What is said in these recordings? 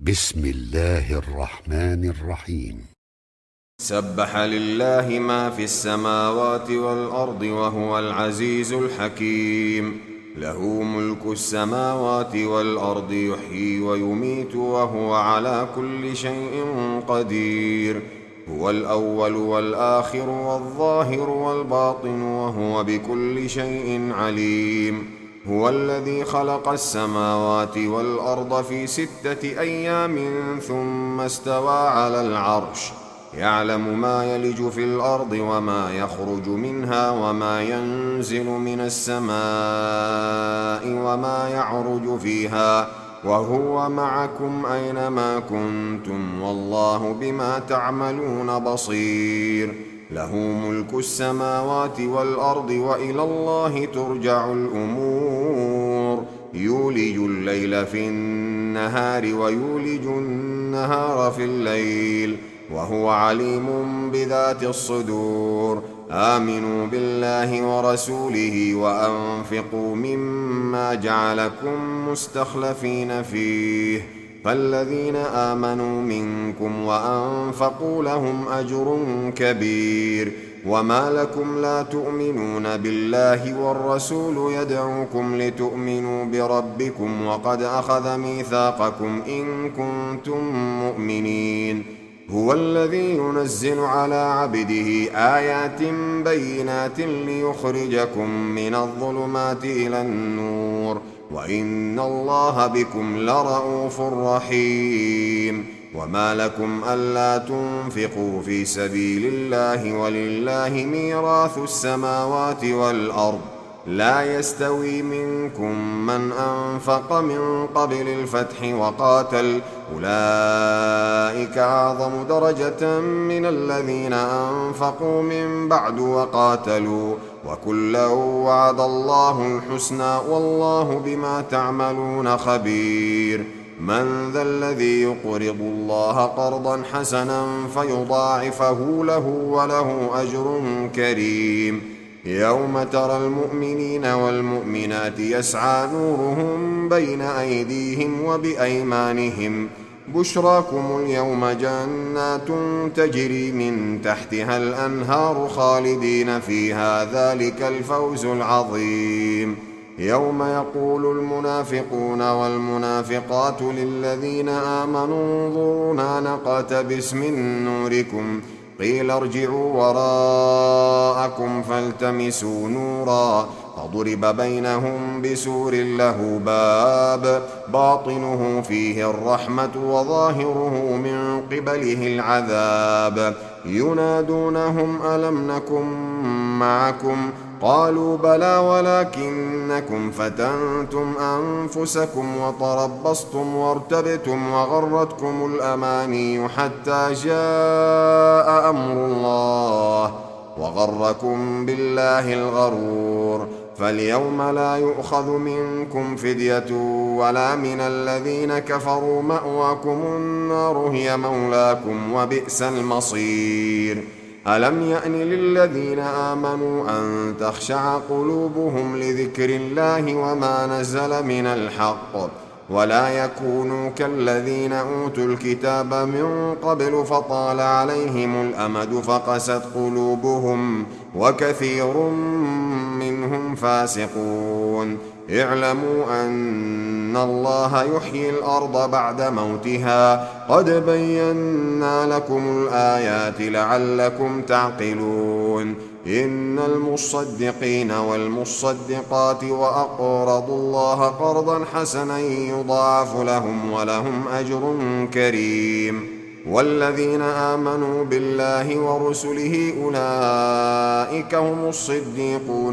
بسم الله الرحمن الرحيم. سبح لله ما في السماوات والأرض وهو العزيز الحكيم. له ملك السماوات والأرض يحيي ويميت وهو على كل شيء قدير. هو الأول والآخر والظاهر والباطن وهو بكل شيء عليم. هو الذي خلق السماوات والأرض في 6 أيام ثم استوى على العرش. يعلم ما يلج في الأرض وما يخرج منها وما ينزل من السماء وما يعرج فيها وهو معكم أينما كنتم والله بما تعملون بصير. له ملك السماوات والأرض وإلى الله ترجع الأمور. يولج الليل في النهار ويولج النهار في الليل وهو عليم بذات الصدور. آمنوا بالله ورسوله وأنفقوا مما جعلكم مستخلفين فيه فالذين آمنوا منكم وأنفقوا لهم أجر كبير. وما لكم لا تؤمنون بالله والرسول يدعوكم لتؤمنوا بربكم وقد أخذ ميثاقكم إن كنتم مؤمنين. هو الذي ينزل على عبده آيات بينات ليخرجكم من الظلمات إلى النور وإن الله بكم لرءوف رحيم. وما لكم ألا تنفقوا في سبيل الله ولله ميراث السماوات والأرض لا يستوي منكم من أنفق من قبل الفتح وقاتل أولئك أعظم درجة من الذين أنفقوا من بعد وقاتلوا وكلا وعد الله الحسنى والله بما تعملون خبير. من ذا الذي يقرض الله قرضا حسنا فيضاعفه له وله أجر كريم. يوم ترى المؤمنين والمؤمنات يسعى نورهم بين أيديهم وبأيمانهم بشراكم اليوم جنات تجري من تحتها الأنهار خالدين فيها ذلك الفوز العظيم. يوم يقول المنافقون والمنافقات للذين آمنوا انظرونا نقتبس من نوركم قيل ارجعوا وراءكم فالتمسوا نورا فضرب بينهم بسور له باب باطنه فيه الرحمة وظاهره من قبله العذاب. ينادونهم ألم نكن معكم قالوا بلى ولكنكم فتنتم أنفسكم وتربصتم وارتبتم وغرتكم الأماني حتى جاء أمر الله وغركم بالله الغرور. فاليوم لا يؤخذ منكم فدية ولا من الذين كفروا مأواكم النار هي مولاكم وبئس المصير. ألم يأن للذين آمنوا أن تخشع قلوبهم لذكر الله وما نزل من الحق ولا يكونوا كالذين أوتوا الكتاب من قبل فطال عليهم الأمد فقست قلوبهم وكثير منهم فاسقون. اعلموا أن الله يحيي الأرض بعد موتها قد بينا لكم الآيات لعلكم تعقلون. إن المصدقين والمصدقات وأقرضوا الله قرضا حسنا يضاعف لهم ولهم أجر كريم. والذين آمنوا بالله ورسله أولئك هم الصديقون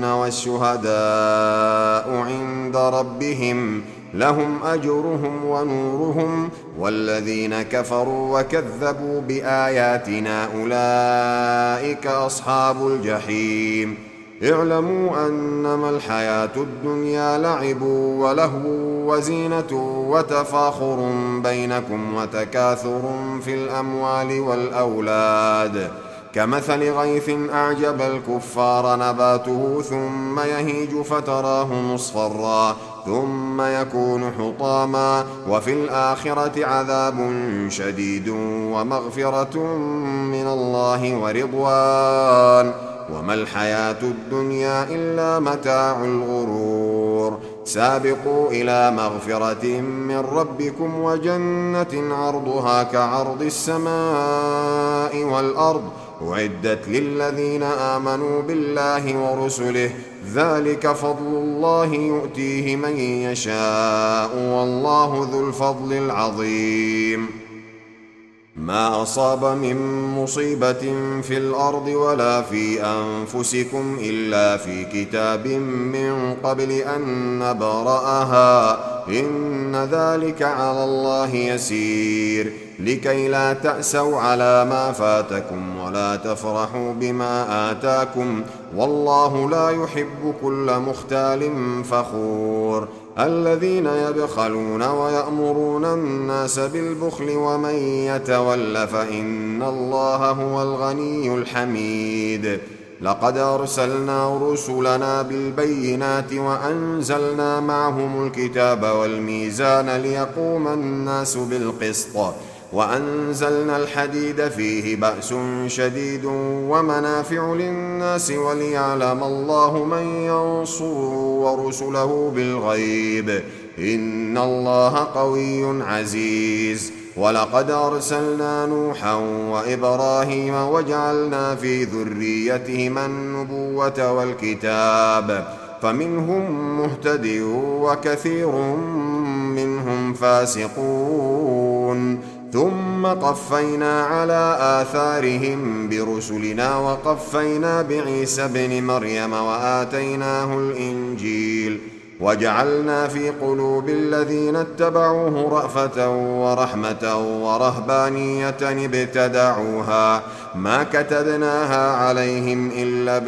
والشهداء عند ربهم لهم أجرهم ونورهم. والذين كفروا وكذبوا بآياتنا أولئك أصحاب الجحيم. اعلموا أنما الحياة الدنيا لعب ولهو وزينة وتفاخر بينكم وتكاثر في الأموال والأولاد كمثل غيث أعجب الكفار نباته ثم يهيج فتراه مصفرا ثم يكون حطاما وفي الآخرة عذاب شديد ومغفرة من الله ورضوان وما الحياة الدنيا إلا متاع الغرور سابقوا إلى مغفرة من ربكم وجنة عرضها كعرض السماء والأرض أعدت للذين آمنوا بالله ورسله ذلك فضل الله يؤتيه من يشاء والله ذو الفضل العظيم ما أصاب من مصيبة في الأرض ولا في أنفسكم إلا في كتاب من قبل أن نبرأها إن ذلك على الله يسير لكي لا تأسوا على ما فاتكم ولا تفرحوا بما آتاكم والله لا يحب كل مختال فخور الذين يبخلون ويأمرون الناس بالبخل ومن يتول فإن الله هو الغني الحميد لقد أرسلنا رسلنا بالبينات وأنزلنا معهم الكتاب والميزان ليقوم الناس بالقسط وأنزلنا الحديد فيه بأس شديد ومنافع للناس وليعلم الله من ينصر ورسله بالغيب إن الله قوي عزيز ولقد أرسلنا نوحا وإبراهيم وجعلنا في ذريتهما النبوة والكتاب فمنهم مهتد وكثير منهم فاسقون ثم قفينا على آثارهم برسلنا وقفينا بعيسى ابن مريم وآتيناه الإنجيل وجعلنا في قلوب الذين اتبعوه رأفة ورحمة ورهبانية ابتدعوها ما كتبناها عليهم إلا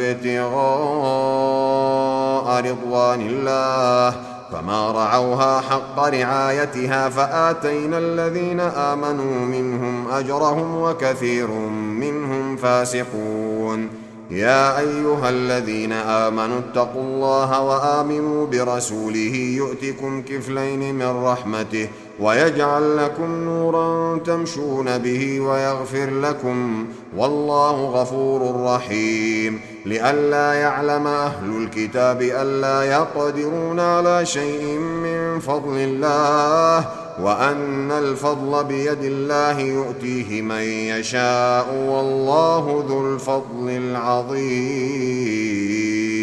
ابتغاء رضوان الله فما رعوها حق رعايتها فآتينا الذين آمنوا منهم أجرهم وكثير منهم فاسقون يا أيها الذين آمنوا اتقوا الله وآمنوا برسوله يؤتكم كفلين من رحمته ويجعل لكم نورا تمشون به ويغفر لكم والله غفور رحيم لئلا يعلم أهل الكتاب ألا يقدرون على شيء من فضل الله وأن الفضل بيد الله يؤتيه من يشاء والله ذو الفضل العظيم